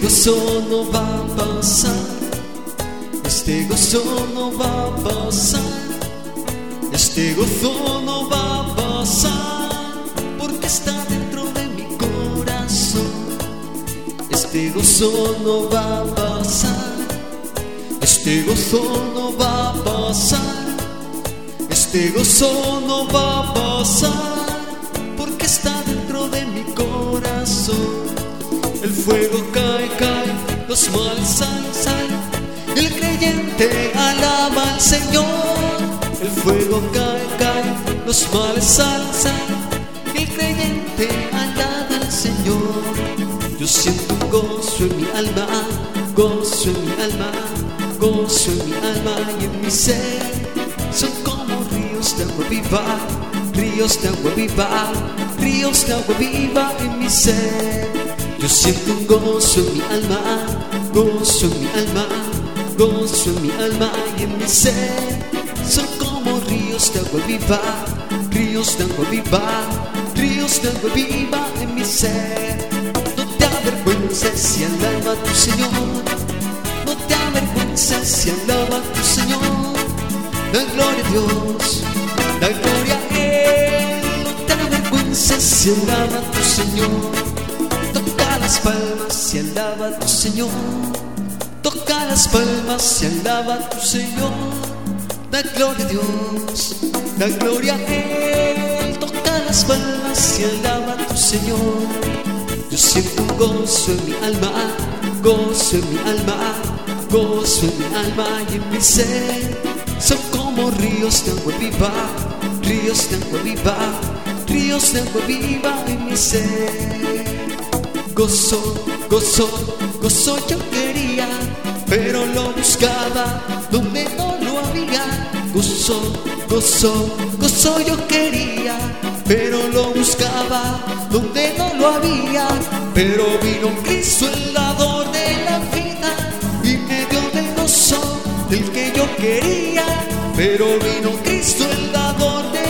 gozo no va a pasar, este gozo no va a pasar, este gozo no va a pasar, porque está dentro de mi corazón. Este gozo no va a pasar, este gozo no va a pasar, este gozo no va a pasar, porque está dentro de mi corazón. El fuego cae, cae, los males salen, el creyente alaba al Señor. El fuego cae, cae, los males salen, el creyente alaba al Señor. Yo siento un gozo en mi alma, gozo en mi alma, gozo en mi alma y en mi ser. Son como ríos de agua viva, ríos de agua viva, ríos de agua viva en mi ser. Yo siento un gozo en mi alma, gozo en mi alma, gozo en mi alma y en mi ser. Son como ríos de agua viva, ríos de agua viva, ríos de agua viva en mi ser. No te avergüences si alaba a tu Señor, no te avergüences si alaba a tu Señor. Da gloria a Dios, da gloria a Él. No te avergüences si alaba a tu Señor. Toca las palmas y alaba a tu Señor. Toca las palmas y alaba a tu Señor. Da gloria a Dios, da gloria a Él. Toca las palmas y alaba a tu Señor. Yo siento un gozo en mi alma, gozo en mi alma, gozo en mi alma y en mi ser. Son como ríos de agua viva, ríos de agua viva, ríos de agua viva en mi ser. Gozo, gozo, gozo yo quería, pero lo buscaba donde no lo había. Gozo, gozo, gozo yo quería, pero lo buscaba donde no lo había. Pero vino Cristo el dador de la vida y me dio del gozo del que yo quería. Pero vino Cristo el dador de